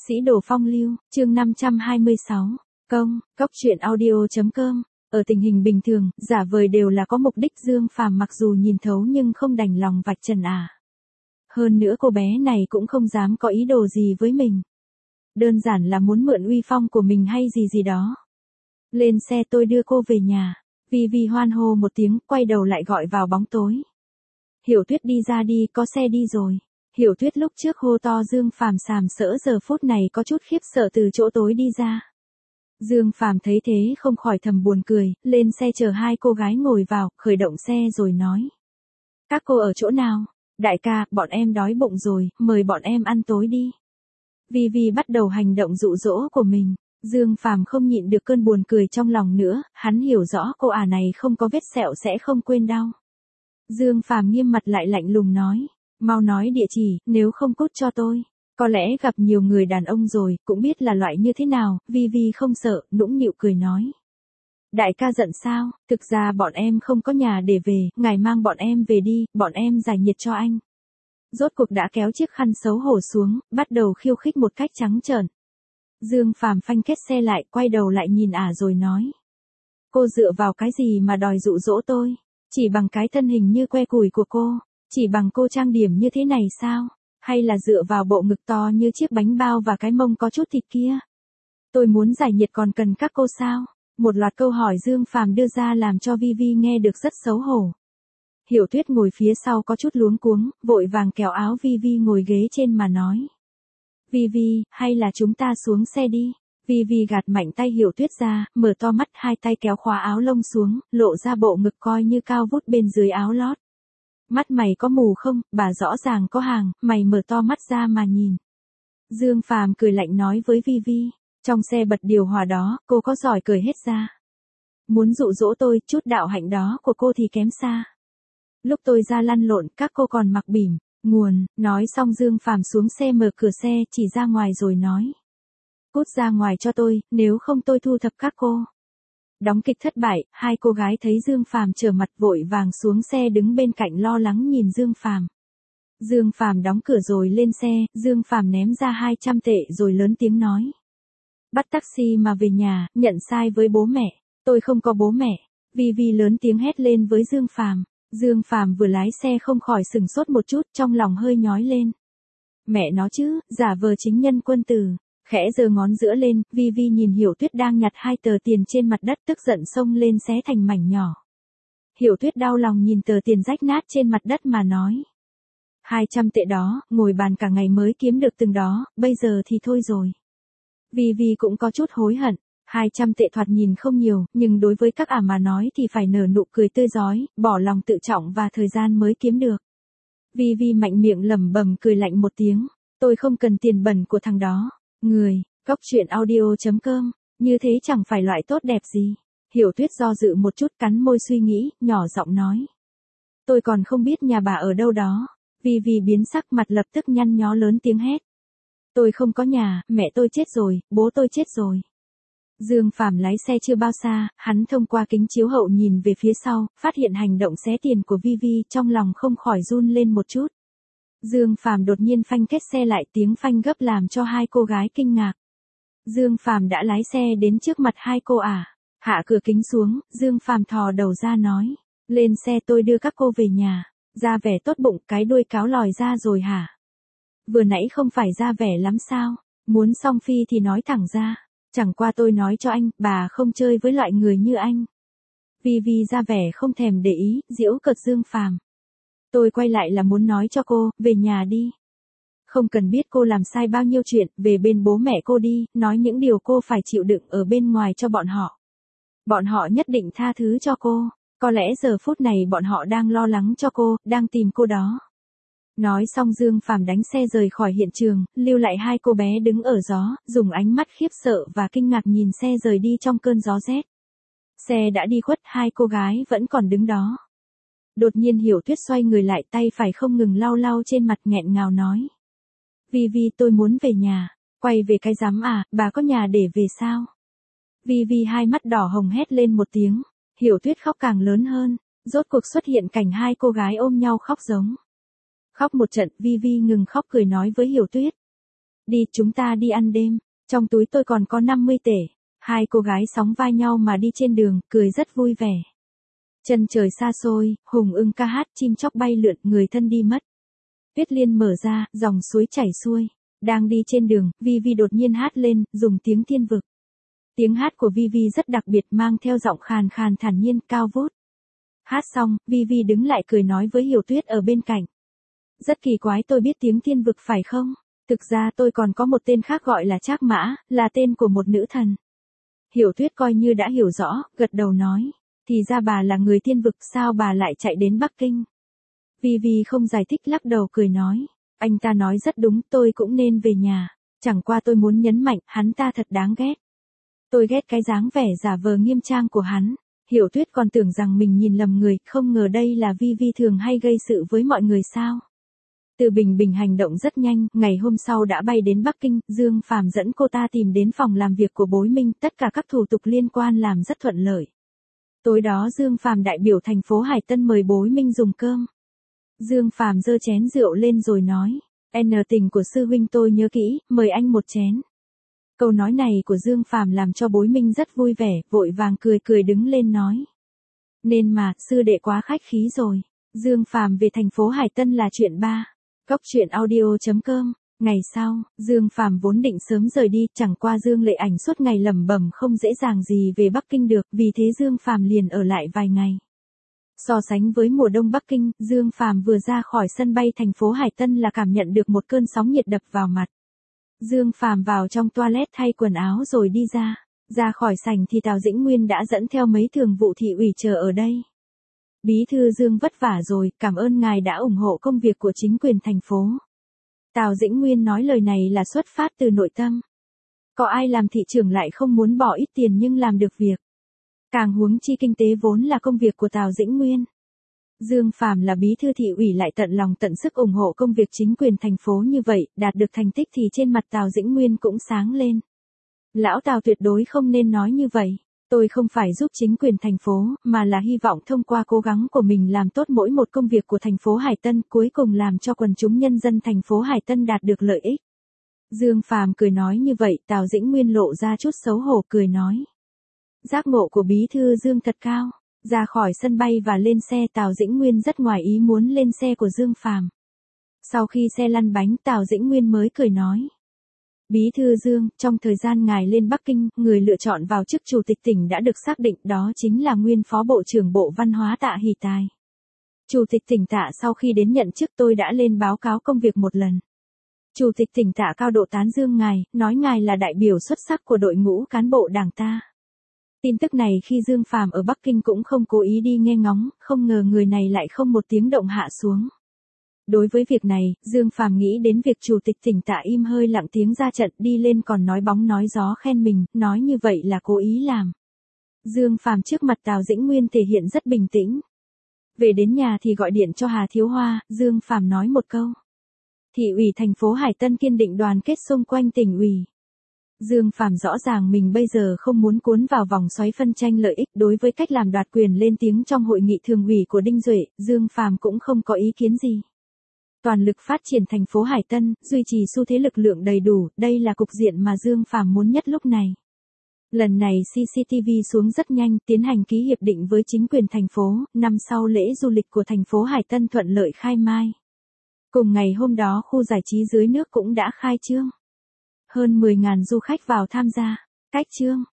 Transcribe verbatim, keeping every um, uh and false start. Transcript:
Sĩ đồ phong lưu, chương năm trăm hai mươi sáu. Công, cốc truyện audio.com. Ở tình hình bình thường, giả vời đều là có mục đích Dương Phàm mặc dù nhìn thấu nhưng không đành lòng vạch trần à. Hơn nữa cô bé này cũng không dám có ý đồ gì với mình. Đơn giản là muốn mượn uy phong của mình hay gì gì đó. Lên xe tôi đưa cô về nhà. Vi Vi hoan hô một tiếng, quay đầu lại gọi vào bóng tối. Hiểu Tuyết đi ra đi, có xe đi rồi. Hiểu Tuyết lúc trước hô to Dương Phàm sàm sỡ giờ phút này có chút khiếp sợ từ chỗ tối đi ra. Dương Phàm thấy thế không khỏi thầm buồn cười, lên xe chờ hai cô gái ngồi vào, khởi động xe rồi nói. Các cô ở chỗ nào? Đại ca, bọn em đói bụng rồi, mời bọn em ăn tối đi. Vi Vi bắt đầu hành động dụ dỗ của mình. Dương Phàm không nhịn được cơn buồn cười trong lòng nữa, hắn hiểu rõ cô ả này không có vết sẹo sẽ không quên đau. Dương Phàm nghiêm mặt lại lạnh lùng nói. Mau nói địa chỉ, nếu không cút cho tôi. Có lẽ gặp nhiều người đàn ông rồi, cũng biết là loại như thế nào, Vi Vi không sợ, nũng nịu cười nói. Đại ca giận sao, thực ra bọn em không có nhà để về, ngài mang bọn em về đi, bọn em giải nhiệt cho anh. Rốt cuộc đã kéo chiếc khăn xấu hổ xuống, bắt đầu khiêu khích một cách trắng trợn. Dương Phàm phanh kết xe lại, quay đầu lại nhìn ả rồi nói. Cô dựa vào cái gì mà đòi dụ dỗ tôi, chỉ bằng cái thân hình như que củi của cô. Chỉ bằng cô trang điểm như thế này sao? Hay là dựa vào bộ ngực to như chiếc bánh bao và cái mông có chút thịt kia? Tôi muốn giải nhiệt còn cần các cô sao? Một loạt câu hỏi Dương Phàm đưa ra làm cho Vi Vi nghe được rất xấu hổ. Hiểu Tuyết ngồi phía sau có chút luống cuống, vội vàng kéo áo Vi Vi ngồi ghế trên mà nói. Vi Vi, hay là chúng ta xuống xe đi? Vi Vi gạt mạnh tay Hiểu Tuyết ra, mở to mắt hai tay kéo khóa áo lông xuống, lộ ra bộ ngực coi như cao vút bên dưới áo lót. Mắt mày có mù không, bà rõ ràng có hàng, mày mở to mắt ra mà nhìn. Dương Phàm cười lạnh nói với Vi Vi, trong xe bật điều hòa đó, cô có giỏi cười hết ra. Muốn dụ dỗ tôi, chút đạo hạnh đó của cô thì kém xa. Lúc tôi ra lăn lộn, các cô còn mặc bỉm, nguồn, nói xong Dương Phàm xuống xe mở cửa xe, chỉ ra ngoài rồi nói. Cút ra ngoài cho tôi, nếu không tôi thu thập các cô. Đóng kịch thất bại, hai cô gái thấy Dương Phàm trở mặt vội vàng xuống xe đứng bên cạnh lo lắng nhìn Dương Phàm. Dương Phàm đóng cửa rồi lên xe, Dương Phàm ném ra hai trăm tệ rồi lớn tiếng nói. Bắt taxi mà về nhà, nhận sai với bố mẹ, tôi không có bố mẹ. Vi Vi lớn tiếng hét lên với Dương Phàm. Dương Phàm vừa lái xe không khỏi sừng sốt một chút, trong lòng hơi nhói lên. Mẹ nó chứ, giả vờ chính nhân quân tử. Khẽ giơ ngón giữa lên, Vi Vi nhìn Hiểu Tuyết đang nhặt hai tờ tiền trên mặt đất tức giận xông lên xé thành mảnh nhỏ. Hiểu Tuyết đau lòng nhìn tờ tiền rách nát trên mặt đất mà nói. hai trăm tệ đó, ngồi bàn cả ngày mới kiếm được từng đó, bây giờ thì thôi rồi. Vi Vi cũng có chút hối hận, hai trăm tệ thoạt nhìn không nhiều, nhưng đối với các ả mà nói thì phải nở nụ cười tươi rói, bỏ lòng tự trọng và thời gian mới kiếm được. Vi Vi mạnh miệng lẩm bẩm cười lạnh một tiếng, tôi không cần tiền bẩn của thằng đó. Người, cốc truyện audio.com, như thế chẳng phải loại tốt đẹp gì. Hiểu Tuyết do dự một chút cắn môi suy nghĩ, nhỏ giọng nói. Tôi còn không biết nhà bà ở đâu đó. Vi Vi biến sắc mặt lập tức nhăn nhó lớn tiếng hét. Tôi không có nhà, mẹ tôi chết rồi, bố tôi chết rồi. Dương Phàm lái xe chưa bao xa, hắn thông qua kính chiếu hậu nhìn về phía sau, phát hiện hành động xé tiền của Vi Vi, trong lòng không khỏi run lên một chút. Dương Phàm đột nhiên phanh kết xe lại, tiếng phanh gấp làm cho hai cô gái kinh ngạc. Dương Phàm đã lái xe đến trước mặt hai cô ả. Hạ cửa kính xuống, Dương Phàm thò đầu ra nói. Lên xe tôi đưa các cô về nhà. Ra vẻ tốt bụng, cái đuôi cáo lòi ra rồi hả? Vừa nãy không phải ra vẻ lắm sao? Muốn song phi thì nói thẳng ra. Chẳng qua tôi nói cho anh, bà không chơi với loại người như anh. Vi Vi ra vẻ không thèm để ý, giễu cợt Dương Phàm. Tôi quay lại là muốn nói cho cô, về nhà đi. Không cần biết cô làm sai bao nhiêu chuyện, về bên bố mẹ cô đi, nói những điều cô phải chịu đựng ở bên ngoài cho bọn họ. Bọn họ nhất định tha thứ cho cô, có lẽ giờ phút này bọn họ đang lo lắng cho cô, đang tìm cô đó. Nói xong Dương Phàm đánh xe rời khỏi hiện trường, lưu lại hai cô bé đứng ở gió, dùng ánh mắt khiếp sợ và kinh ngạc nhìn xe rời đi trong cơn gió rét. Xe đã đi khuất, hai cô gái vẫn còn đứng đó. Đột nhiên Hiểu Tuyết xoay người lại, tay phải không ngừng lau lau trên mặt, nghẹn ngào nói. Vi Vi, tôi muốn về nhà. Quay về cái rắm à, bà có nhà để về sao? Vi Vi hai mắt đỏ hồng hét lên một tiếng. Hiểu Tuyết khóc càng lớn hơn, rốt cuộc xuất hiện cảnh hai cô gái ôm nhau khóc giống. Khóc một trận, Vi Vi ngừng khóc cười nói với Hiểu Tuyết. Đi, chúng ta đi ăn đêm. Trong túi tôi còn có năm mươi tể. Hai cô gái sóng vai nhau mà đi trên đường, cười rất vui vẻ. Chân trời xa xôi, hùng ưng ca hát, chim chóc bay lượn, người thân đi mất. Tuyết liên mở ra, dòng suối chảy xuôi. Đang đi trên đường, Vi Vi đột nhiên hát lên, dùng tiếng thiên vực. Tiếng hát của Vi Vi rất đặc biệt, mang theo giọng khàn khàn thản nhiên, cao vút. Hát xong, Vi Vi đứng lại cười nói với Hiểu Tuyết ở bên cạnh. Rất kỳ quái, tôi biết tiếng thiên vực phải không? Thực ra tôi còn có một tên khác gọi là Trác Mã, là tên của một nữ thần. Hiểu Tuyết coi như đã hiểu rõ, gật đầu nói. Thì ra bà là người thiên vực, sao bà lại chạy đến Bắc Kinh? Vi Vi không giải thích, lắc đầu cười nói. Anh ta nói rất đúng, tôi cũng nên về nhà. Chẳng qua tôi muốn nhấn mạnh, hắn ta thật đáng ghét. Tôi ghét cái dáng vẻ giả vờ nghiêm trang của hắn. Hiểu Tuyết còn tưởng rằng mình nhìn lầm người, không ngờ đây là Vi Vi thường hay gây sự với mọi người sao. Từ Bình Bình hành động rất nhanh, ngày hôm sau đã bay đến Bắc Kinh, Dương Phàm dẫn cô ta tìm đến phòng làm việc của Bối Minh, tất cả các thủ tục liên quan làm rất thuận lợi. Tối đó Dương Phàm đại biểu thành phố Hải Tân mời Bối Minh dùng cơm. Dương Phàm giơ chén rượu lên rồi nói, N tình của sư huynh tôi nhớ kỹ, mời anh một chén. Câu nói này của Dương Phàm làm cho Bối Minh rất vui vẻ, vội vàng cười cười đứng lên nói. Nên mà, sư đệ quá khách khí rồi. Dương Phàm về thành phố Hải Tân là chuyện ba. Cốc truyện audio chấm com. Ngày sau, Dương Phàm vốn định sớm rời đi, chẳng qua Dương Lệ Ảnh suốt ngày lẩm bẩm không dễ dàng gì về Bắc Kinh được, vì thế Dương Phàm liền ở lại vài ngày. So sánh với mùa đông Bắc Kinh, Dương Phàm vừa ra khỏi sân bay thành phố Hải Tân là cảm nhận được một cơn sóng nhiệt đập vào mặt. Dương Phàm vào trong toilet thay quần áo rồi đi ra. Ra khỏi sảnh thì Tào Dĩnh Nguyên đã dẫn theo mấy thường vụ thị ủy chờ ở đây. Bí thư Dương vất vả rồi, cảm ơn ngài đã ủng hộ công việc của chính quyền thành phố. Tào Dĩnh Nguyên nói lời này là xuất phát từ nội tâm. Có ai làm thị trưởng lại không muốn bỏ ít tiền nhưng làm được việc. Càng huống chi kinh tế vốn là công việc của Tào Dĩnh Nguyên. Dương Phàm là bí thư thị ủy lại tận lòng tận sức ủng hộ công việc chính quyền thành phố như vậy, đạt được thành tích thì trên mặt Tào Dĩnh Nguyên cũng sáng lên. Lão Tào tuyệt đối không nên nói như vậy. Tôi không phải giúp chính quyền thành phố, mà là hy vọng thông qua cố gắng của mình làm tốt mỗi một công việc của thành phố Hải Tân, cuối cùng làm cho quần chúng nhân dân thành phố Hải Tân đạt được lợi ích. Dương Phàm cười nói như vậy, Tào Dĩnh Nguyên lộ ra chút xấu hổ cười nói. Giác ngộ của bí thư Dương thật cao. Ra khỏi sân bay và lên xe, Tào Dĩnh Nguyên rất ngoài ý muốn lên xe của Dương Phàm. Sau khi xe lăn bánh, Tào Dĩnh Nguyên mới cười nói. Bí thư Dương, trong thời gian ngài lên Bắc Kinh, người lựa chọn vào chức chủ tịch tỉnh đã được xác định, đó chính là nguyên phó bộ trưởng Bộ Văn hóa Tạ Hỷ Tài. Chủ tịch tỉnh Tạ sau khi đến nhận chức tôi đã lên báo cáo công việc một lần. Chủ tịch tỉnh Tạ cao độ tán dương ngài, nói ngài là đại biểu xuất sắc của đội ngũ cán bộ đảng ta. Tin tức này khi Dương Phàm ở Bắc Kinh cũng không cố ý đi nghe ngóng, không ngờ người này lại không một tiếng động hạ xuống. Đối với việc này, Dương Phàm nghĩ đến việc chủ tịch tỉnh Tạ im hơi lặng tiếng ra trận, đi lên còn nói bóng nói gió khen mình, nói như vậy là cố ý làm. Dương Phàm trước mặt Tào Dĩnh Nguyên thể hiện rất bình tĩnh. Về đến nhà thì gọi điện cho Hà Thiếu Hoa, Dương Phàm nói một câu. Thị ủy thành phố Hải Tân kiên định đoàn kết xung quanh tỉnh ủy. Dương Phàm rõ ràng mình bây giờ không muốn cuốn vào vòng xoáy phân tranh lợi ích, đối với cách làm đoạt quyền lên tiếng trong hội nghị thường ủy của Đinh Duệ, Dương Phàm cũng không có ý kiến gì. Toàn lực phát triển thành phố Hải Tân, duy trì xu thế lực lượng đầy đủ, đây là cục diện mà Dương Phàm muốn nhất lúc này. Lần này xê xê tê vê xuống rất nhanh, tiến hành ký hiệp định với chính quyền thành phố, năm sau lễ du lịch của thành phố Hải Tân thuận lợi khai mai. Cùng ngày hôm đó khu giải trí dưới nước cũng đã khai trương. Hơn mười nghìn du khách vào tham gia. Cách trương.